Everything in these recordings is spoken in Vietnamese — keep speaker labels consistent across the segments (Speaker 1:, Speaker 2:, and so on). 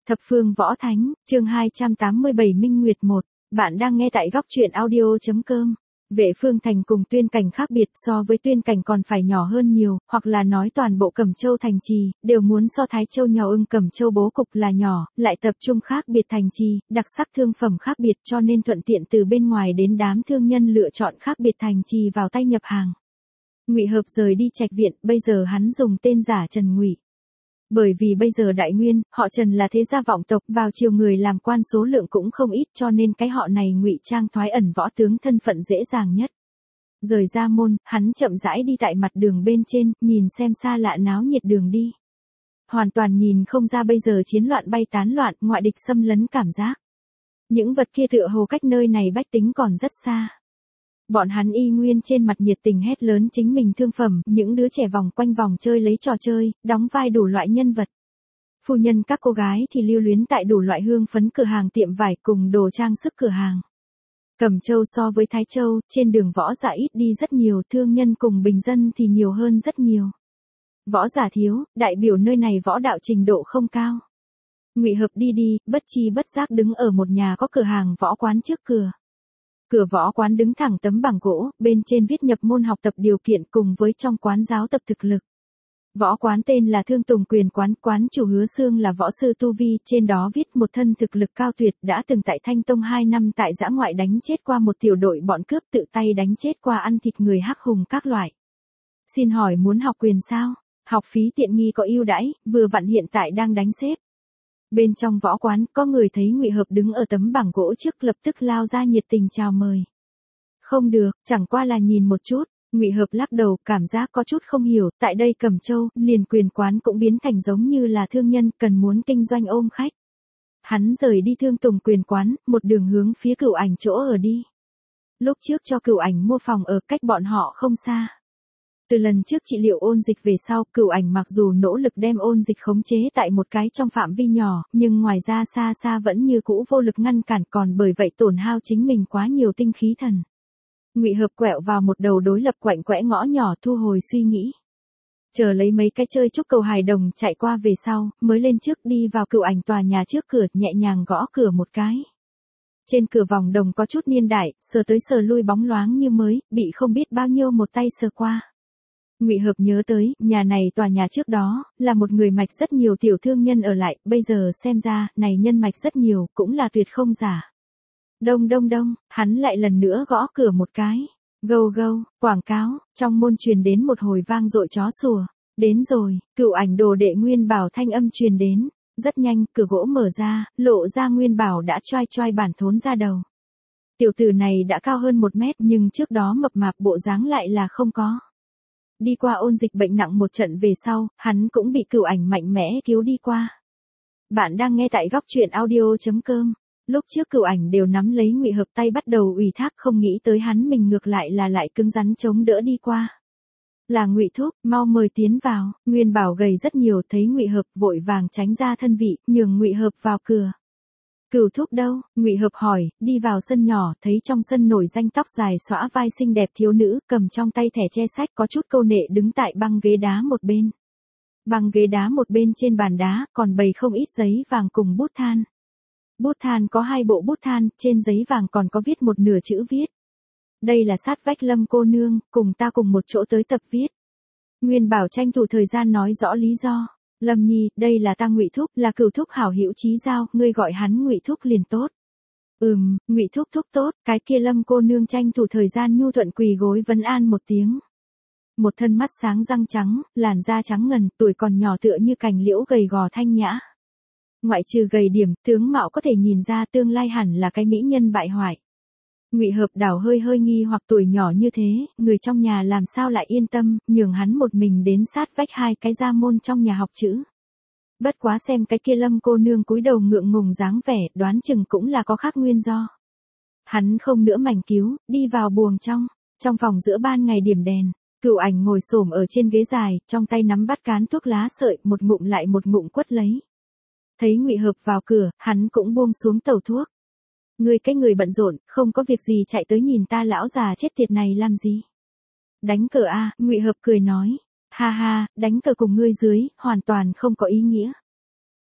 Speaker 1: Thập phương võ thánh, chương 287 Minh Nguyệt 1, bạn đang nghe tại góc truyện audio.com. Vệ Phương Thành cùng Tuyên Cảnh khác biệt, so với Tuyên Cảnh còn phải nhỏ hơn nhiều, hoặc là nói toàn bộ Cẩm Châu thành trì, đều muốn so Thái Châu nhỏ ưng Cẩm Châu bố cục là nhỏ, lại tập trung khác biệt thành trì, đặc sắc thương phẩm khác biệt cho nên thuận tiện từ bên ngoài đến đám thương nhân lựa chọn khác biệt thành trì vào tay nhập hàng. Ngụy Hợp rời đi Trạch Viện, bây giờ hắn dùng tên giả Trần Ngụy. Bởi vì bây giờ Đại Nguyên, họ Trần là thế gia vọng tộc, vào triều người làm quan số lượng cũng không ít cho nên cái họ này ngụy trang thoái ẩn võ tướng thân phận dễ dàng nhất. Rời ra môn, hắn chậm rãi đi tại mặt đường bên trên, nhìn xem xa lạ náo nhiệt đường đi. Hoàn toàn nhìn không ra bây giờ chiến loạn bay tán loạn, ngoại địch xâm lấn cảm giác. Những vật kia tựa hồ cách nơi này bách tính còn rất xa. Bọn hắn y nguyên trên mặt nhiệt tình hét lớn chính mình thương phẩm, những đứa trẻ vòng quanh vòng chơi lấy trò chơi, đóng vai đủ loại nhân vật. Phu nhân các cô gái thì lưu luyến tại đủ loại hương phấn cửa hàng tiệm vải cùng đồ trang sức cửa hàng. Cẩm Châu so với Thái Châu, trên đường võ giả ít đi rất nhiều, thương nhân cùng bình dân thì nhiều hơn rất nhiều. Võ giả thiếu, đại biểu nơi này võ đạo trình độ không cao. Ngụy Hợp đi đi, bất chi bất giác đứng ở một nhà có cửa hàng võ quán trước cửa. Cửa võ quán đứng thẳng tấm bảng gỗ, bên trên viết nhập môn học tập điều kiện cùng với trong quán giáo tập thực lực. Võ quán tên là Thương Tùng Quyền Quán, quán chủ Hứa Xương là võ sư tu vi, trên đó viết một thân thực lực cao tuyệt, đã từng tại Thanh Tông 2 năm tại dã ngoại đánh chết qua một tiểu đội bọn cướp, tự tay đánh chết qua ăn thịt người hắc hùng các loại. Xin hỏi muốn học quyền sao? Học phí tiện nghi có ưu đãi, vừa vặn hiện tại đang đánh xếp. Bên trong võ quán, có người thấy Ngụy Hợp đứng ở tấm bảng gỗ trước lập tức lao ra nhiệt tình chào mời. Không được, chẳng qua là nhìn một chút. Ngụy Hợp lắc đầu, cảm giác có chút không hiểu, tại đây Cẩm Châu, liền quyền quán cũng biến thành giống như là thương nhân, cần muốn kinh doanh ôm khách. Hắn rời đi Thương Tùng Quyền Quán, một đường hướng phía Cửu Ảnh chỗ ở đi. Lúc trước cho Cửu Ảnh mua phòng ở cách bọn họ không xa. Từ lần trước trị liệu ôn dịch về sau, Cửu Ảnh mặc dù nỗ lực đem ôn dịch khống chế tại một cái trong phạm vi nhỏ, nhưng ngoài ra xa xa vẫn như cũ vô lực ngăn cản, còn bởi vậy tổn hao chính mình quá nhiều tinh khí thần. Ngụy Hợp quẹo vào một đầu đối lập quạnh quẽ ngõ nhỏ, thu hồi suy nghĩ. Chờ lấy mấy cái chơi chúc cầu hài đồng chạy qua về sau, mới lên trước đi vào Cửu Ảnh tòa nhà trước cửa, nhẹ nhàng gõ cửa một cái. Trên cửa vòng đồng có chút niên đại, sờ tới sờ lui bóng loáng như mới, bị không biết bao nhiêu một tay sờ qua. Ngụy Hợp nhớ tới, nhà này tòa nhà trước đó, là một người mạch rất nhiều tiểu thương nhân ở lại, bây giờ xem ra, này nhân mạch rất nhiều, cũng là tuyệt không giả. Đông đông đông, hắn lại lần nữa gõ cửa một cái. Gâu gâu, quảng cáo, trong môn truyền đến một hồi vang dội chó sủa. Đến rồi, Cửu Ảnh đồ đệ Nguyên Bảo thanh âm truyền đến. Rất nhanh, cửa gỗ mở ra, lộ ra Nguyên Bảo đã choai choai bản thốn ra đầu. Tiểu tử này đã cao hơn 1 mét nhưng trước đó mập mạp bộ dáng lại là không có. Đi qua ôn dịch bệnh nặng một trận về sau, hắn cũng bị Cửu Ảnh mạnh mẽ cứu đi qua. Bạn đang nghe tại góc truyện audio.com. Lúc trước Cửu Ảnh đều nắm lấy Ngụy Hợp tay bắt đầu ủy thác, không nghĩ tới hắn mình ngược lại là lại cứng rắn chống đỡ đi qua. Là Ngụy thúc, mau mời tiến vào. Nguyên Bảo gầy rất nhiều, thấy Ngụy Hợp vội vàng tránh ra thân vị, nhường Ngụy Hợp vào cửa. Cửu thúc đâu? Ngụy Hợp hỏi, đi vào sân nhỏ, thấy trong sân nổi danh tóc dài xõa vai xinh đẹp thiếu nữ, cầm trong tay thẻ che sách có chút câu nệ đứng tại băng ghế đá một bên. Băng ghế đá một bên trên bàn đá, còn bày không ít giấy vàng cùng bút than. Bút than có 2 bộ bút than, trên giấy vàng còn có viết một nửa chữ viết. Đây là sát vách Lâm cô nương, cùng ta cùng một chỗ tới tập viết. Nguyên Bảo tranh thủ thời gian nói rõ lý do. Lâm nhi, đây là ta Ngụy thúc, là Cửu thúc hảo hữu chí giao, ngươi gọi hắn Ngụy thúc liền tốt. Ngụy thúc thúc tốt, cái kia Lâm cô nương tranh thủ thời gian nhu thuận quỳ gối vấn an một tiếng. Một thân mắt sáng răng trắng, làn da trắng ngần, tuổi còn nhỏ tựa như cành liễu gầy gò thanh nhã. Ngoại trừ gầy điểm, tướng mạo có thể nhìn ra tương lai hẳn là cái mỹ nhân bại hoại. Ngụy Hợp đảo hơi nghi hoặc tuổi nhỏ như thế, người trong nhà làm sao lại yên tâm, nhường hắn một mình đến sát vách 2 cái gia môn trong nhà học chữ. Bất quá xem cái kia Lâm cô nương cúi đầu ngượng ngùng dáng vẻ, đoán chừng cũng là có khác nguyên do. Hắn không nữa mảnh cứu, đi vào buồng trong phòng giữa ban ngày điểm đèn. Cửu Ảnh ngồi xổm ở trên ghế dài, trong tay nắm bắt cán thuốc lá sợi, một ngụm lại một ngụm quất lấy. Thấy Ngụy Hợp vào cửa, hắn cũng buông xuống tẩu thuốc. Ngươi cái người bận rộn, không có việc gì chạy tới nhìn ta lão già chết tiệt này làm gì? Đánh cờ a? Ngụy Hợp cười nói. Ha ha, đánh cờ cùng ngươi dưới, hoàn toàn không có ý nghĩa.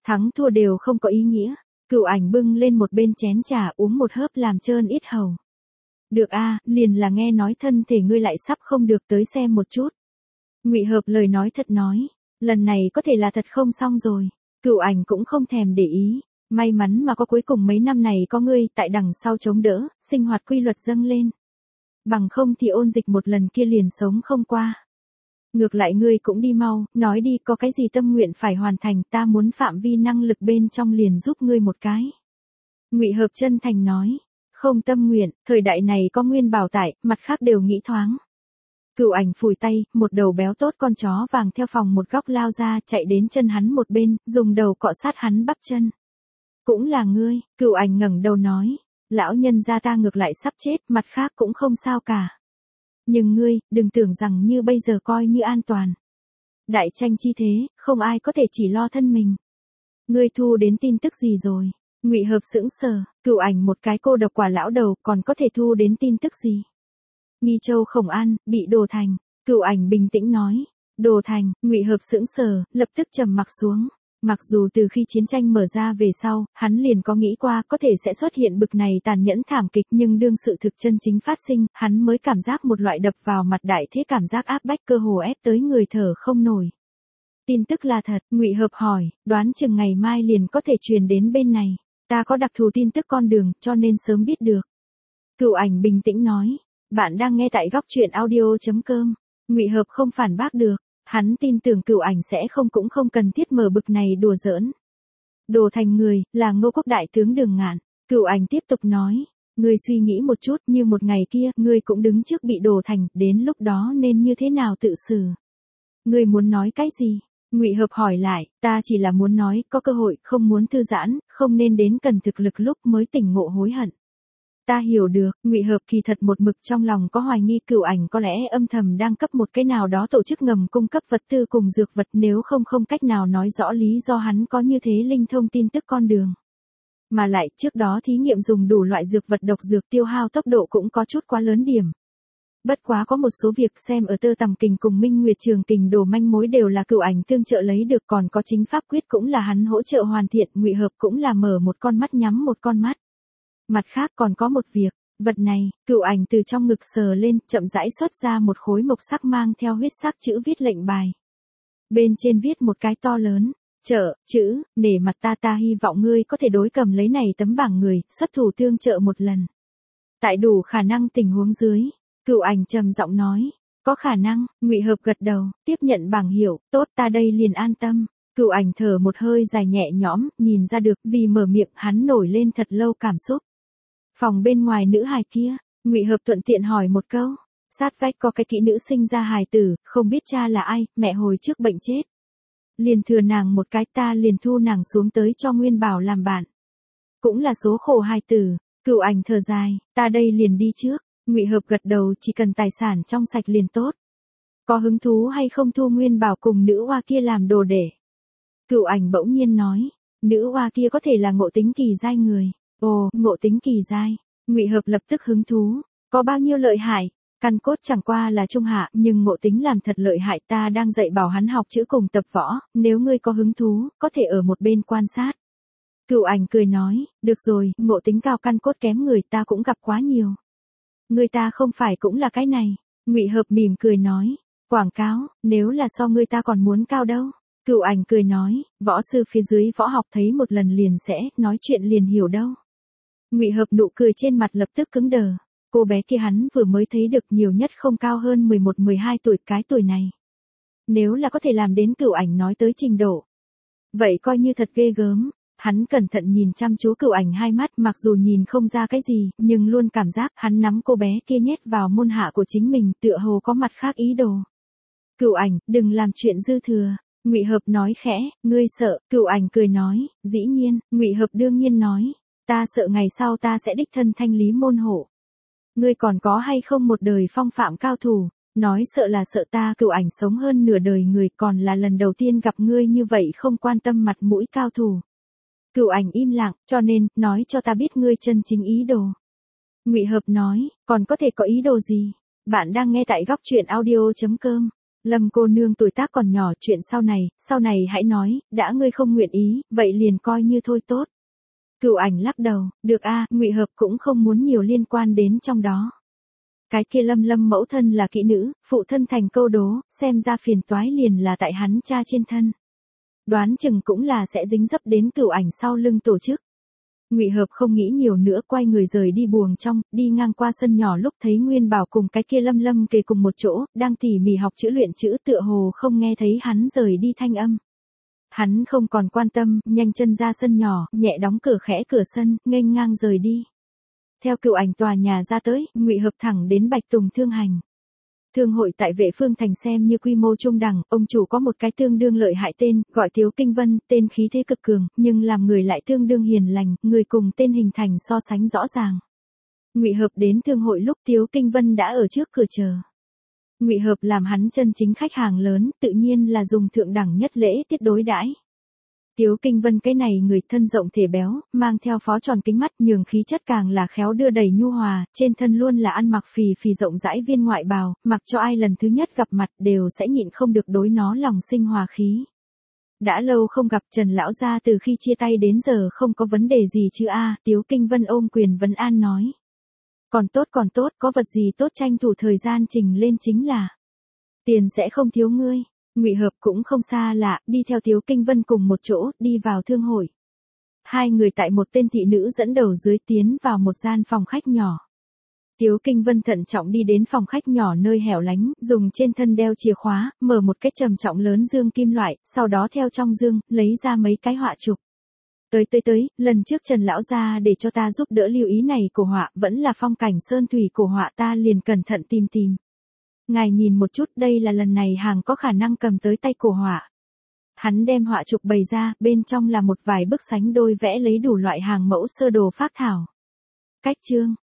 Speaker 1: Thắng thua đều không có ý nghĩa. Cửu Ảnh bưng lên một bên chén trà uống một hớp làm trơn ít hầu. Được a, liền là nghe nói thân thể ngươi lại sắp không được, tới xem một chút. Ngụy Hợp lời nói thật nói, lần này có thể là thật không xong rồi. Cửu Ảnh cũng không thèm để ý, may mắn mà có cuối cùng mấy năm này có ngươi tại đằng sau chống đỡ, sinh hoạt quy luật dâng lên. Bằng không thì ôn dịch một lần kia liền sống không qua. Ngược lại ngươi cũng đi mau, nói đi có cái gì tâm nguyện phải hoàn thành, ta muốn phạm vi năng lực bên trong liền giúp ngươi một cái. Ngụy Hợp chân thành nói, không tâm nguyện, thời đại này có Nguyên Bảo tại, mặt khác đều nghĩ thoáng. Cửu Ảnh phủi tay, một đầu béo tốt con chó vàng theo phòng một góc lao ra, chạy đến chân hắn một bên, dùng đầu cọ sát hắn bắp chân. Cũng là ngươi, Cửu Ảnh ngẩng đầu nói, lão nhân gia ta ngược lại sắp chết, mặt khác cũng không sao cả. Nhưng ngươi, đừng tưởng rằng như bây giờ coi như an toàn. Đại tranh chi thế, không ai có thể chỉ lo thân mình. Ngươi thu đến tin tức gì rồi? Ngụy Hợp sững sờ, Cửu Ảnh một cái cô độc quả lão đầu còn có thể thu đến tin tức gì? Nghi Châu Khổng An, bị đổ thành. Cửu Ảnh bình tĩnh nói. Đổ thành, Ngụy Hợp sững sờ, lập tức trầm mặc xuống. Mặc dù từ khi chiến tranh mở ra về sau, hắn liền có nghĩ qua có thể sẽ xuất hiện bực này tàn nhẫn thảm kịch, nhưng đương sự thực chân chính phát sinh, hắn mới cảm giác một loại đập vào mặt đại thế cảm giác áp bách, cơ hồ ép tới người thở không nổi. Tin tức là thật, Ngụy Hợp hỏi, đoán chừng ngày mai liền có thể truyền đến bên này. Ta có đặc thù tin tức con đường, cho nên sớm biết được. Cửu Ảnh bình tĩnh nói, bạn đang nghe tại góc truyện audio.com. Ngụy Hợp không phản bác được. Hắn tin tưởng Cửu Ảnh sẽ cũng không cần thiết mở bực này đùa giỡn. Đồ thành người, là Ngô Quốc đại tướng Đường Ngạn. Cửu Ảnh tiếp tục nói, ngươi suy nghĩ một chút, như một ngày kia, ngươi cũng đứng trước bị đổ thành, đến lúc đó nên như thế nào tự xử? Ngươi muốn nói cái gì? Ngụy Hợp hỏi lại, ta chỉ là muốn nói, có cơ hội, không muốn thư giãn, không nên đến cần thực lực lúc mới tỉnh ngộ hối hận. Ta hiểu được, Ngụy Hợp kỳ thật một mực trong lòng có hoài nghi Cửu Ảnh có lẽ âm thầm đang cấp một cái nào đó tổ chức ngầm cung cấp vật tư cùng dược vật, nếu không cách nào nói rõ lý do hắn có như thế linh thông tin tức con đường. Mà lại trước đó thí nghiệm dùng đủ loại dược vật độc dược tiêu hao tốc độ cũng có chút quá lớn điểm. Bất quá có một số việc xem ở Tơ Tằm Kình cùng Minh Nguyệt Trường Kình đổ manh mối đều là Cửu Ảnh tương trợ lấy được, còn có chính pháp quyết cũng là hắn hỗ trợ hoàn thiện, Ngụy Hợp cũng là mở một con mắt nhắm một con mắt. Mặt khác còn có một việc, vật này, Cửu Ảnh từ trong ngực sờ lên, chậm rãi xuất ra một khối mộc sắc mang theo huyết sắc chữ viết lệnh bài. Bên trên viết một cái to lớn, chữ, nể mặt ta hy vọng ngươi có thể đối cầm lấy này tấm bảng người, xuất thủ tương trợ một lần. Tại đủ khả năng tình huống dưới, Cửu Ảnh trầm giọng nói, có khả năng, Ngụy Hợp gật đầu, tiếp nhận bảng hiệu, tốt ta đây liền an tâm. Cửu Ảnh thở một hơi dài nhẹ nhõm, nhìn ra được vì mở miệng hắn nổi lên thật lâu cảm xúc. Phòng bên ngoài nữ hài kia, Ngụy Hợp thuận tiện hỏi một câu, sát vách có cái kỹ nữ sinh ra hài tử, không biết cha là ai, mẹ hồi trước bệnh chết. Liền thừa nàng một cái, ta liền thu nàng xuống tới cho Nguyên Bảo làm bạn. Cũng là số khổ hài tử. Cửu Ảnh thở dài, ta đây liền đi trước. Ngụy Hợp gật đầu, chỉ cần tài sản trong sạch liền tốt. Có hứng thú hay không thu Nguyên Bảo cùng nữ oa kia làm đồ để? Cửu Ảnh bỗng nhiên nói, nữ oa kia có thể là Ngộ Tính kỳ giai người. Ồ, Ngộ Tính kỳ giai. Ngụy Hợp lập tức hứng thú, có bao nhiêu lợi hại? Căn cốt chẳng qua là trung hạ, nhưng Ngộ Tính làm thật lợi hại, ta đang dạy bảo hắn học chữ cùng tập võ, nếu ngươi có hứng thú, có thể ở một bên quan sát. Cửu Ảnh cười nói, được rồi, Ngộ Tính cao căn cốt kém người ta cũng gặp quá nhiều. Người ta không phải cũng là cái này. Ngụy Hợp mỉm cười nói, quảng cáo, nếu là so người ta còn muốn cao đâu. Cửu Ảnh cười nói, võ sư phía dưới võ học thấy một lần liền sẽ, nói chuyện liền hiểu đâu. Ngụy Hợp nụ cười trên mặt lập tức cứng đờ. Cô bé kia hắn vừa mới thấy được, nhiều nhất không cao hơn 11-12 tuổi, cái tuổi này. Nếu là có thể làm đến Cửu Ảnh nói tới trình độ, vậy coi như thật ghê gớm. Hắn cẩn thận nhìn chăm chú Cửu Ảnh hai mắt, mặc dù nhìn không ra cái gì, nhưng luôn cảm giác hắn nắm cô bé kia nhét vào môn hạ của chính mình, tựa hồ có mặt khác ý đồ. Cửu Ảnh, đừng làm chuyện dư thừa. Ngụy Hợp nói khẽ, ngươi sợ? Cửu Ảnh cười nói, dĩ nhiên. Ngụy Hợp đương nhiên nói, ta sợ ngày sau ta sẽ đích thân thanh lý môn hộ. Ngươi còn có hay không một đời phong phạm cao thủ? Nói sợ là sợ ta. Cửu Ảnh sống hơn nửa đời người, còn là lần đầu tiên gặp ngươi như vậy không quan tâm mặt mũi cao thủ. Cửu Ảnh im lặng, cho nên, nói cho ta biết ngươi chân chính ý đồ. Ngụy Hợp nói, còn có thể có ý đồ gì? Bạn đang nghe tại góc truyện audio.com. Lâm cô nương tuổi tác còn nhỏ, chuyện sau này hãy nói, đã ngươi không nguyện ý, vậy liền coi như thôi tốt. Cửu Ảnh lắc đầu, được a, Ngụy Hợp cũng không muốn nhiều liên quan đến trong đó. Cái kia Lâm mẫu thân là kỹ nữ, phụ thân thành câu đố, xem ra phiền toái liền là tại hắn cha trên thân. Đoán chừng cũng là sẽ dính dấp đến Cửu Ảnh sau lưng tổ chức. Ngụy Hợp không nghĩ nhiều nữa, quay người rời đi buồng trong, đi ngang qua sân nhỏ lúc thấy Nguyên Bảo cùng cái kia Lâm kề cùng một chỗ, đang tỉ mỉ học chữ luyện chữ, tựa hồ không nghe thấy hắn rời đi thanh âm. Hắn không còn quan tâm, nhanh chân ra sân nhỏ, nhẹ đóng cửa khẽ cửa sân, nghênh ngang rời đi. Theo Cửu Ảnh tòa nhà ra tới, Ngụy Hợp thẳng đến Bạch Tùng Thương Hành. Thương hội tại Vệ Phương Thành xem như quy mô trung đẳng, ông chủ có một cái tương đương lợi hại tên, gọi Tiếu Kinh Vân, tên khí thế cực cường, nhưng làm người lại tương đương hiền lành, người cùng tên hình thành so sánh rõ ràng. Ngụy Hợp đến thương hội lúc Tiếu Kinh Vân đã ở trước cửa chờ. Ngụy Hợp làm hắn chân chính khách hàng lớn, tự nhiên là dùng thượng đẳng nhất lễ tiết đối đãi. Tiếu Kinh Vân cái này người thân rộng thể béo, mang theo phó tròn kính mắt, nhường khí chất càng là khéo đưa đầy nhu hòa, trên thân luôn là ăn mặc phì phì rộng rãi viên ngoại bào, mặc cho ai lần thứ nhất gặp mặt đều sẽ nhịn không được đối nó lòng sinh hòa khí. Đã lâu không gặp, Trần lão gia từ khi chia tay đến giờ không có vấn đề gì chứ a? Tiếu Kinh Vân ôm quyền vấn an nói. Còn tốt, có vật gì tốt tranh thủ thời gian trình lên chính là. Tiền sẽ không thiếu ngươi. Ngụy Hợp cũng không xa lạ, đi theo Tiếu Kinh Vân cùng một chỗ, đi vào thương hội. Hai người tại một tên thị nữ dẫn đầu dưới tiến vào một gian phòng khách nhỏ. Tiếu Kinh Vân thận trọng đi đến phòng khách nhỏ nơi hẻo lánh, dùng trên thân đeo chìa khóa, mở một cái trầm trọng lớn dương kim loại, sau đó theo trong dương, lấy ra mấy cái họa chụp. Tới, lần trước Trần lão gia để cho ta giúp đỡ lưu ý này cổ họa, vẫn là phong cảnh sơn thủy cổ họa, ta liền cẩn thận tìm. Ngài nhìn một chút, đây là lần này hàng có khả năng cầm tới tay cổ họa. Hắn đem họa chụp bày ra, bên trong là một vài bức sánh đôi vẽ lấy đủ loại hàng mẫu sơ đồ phác thảo. Cách chương,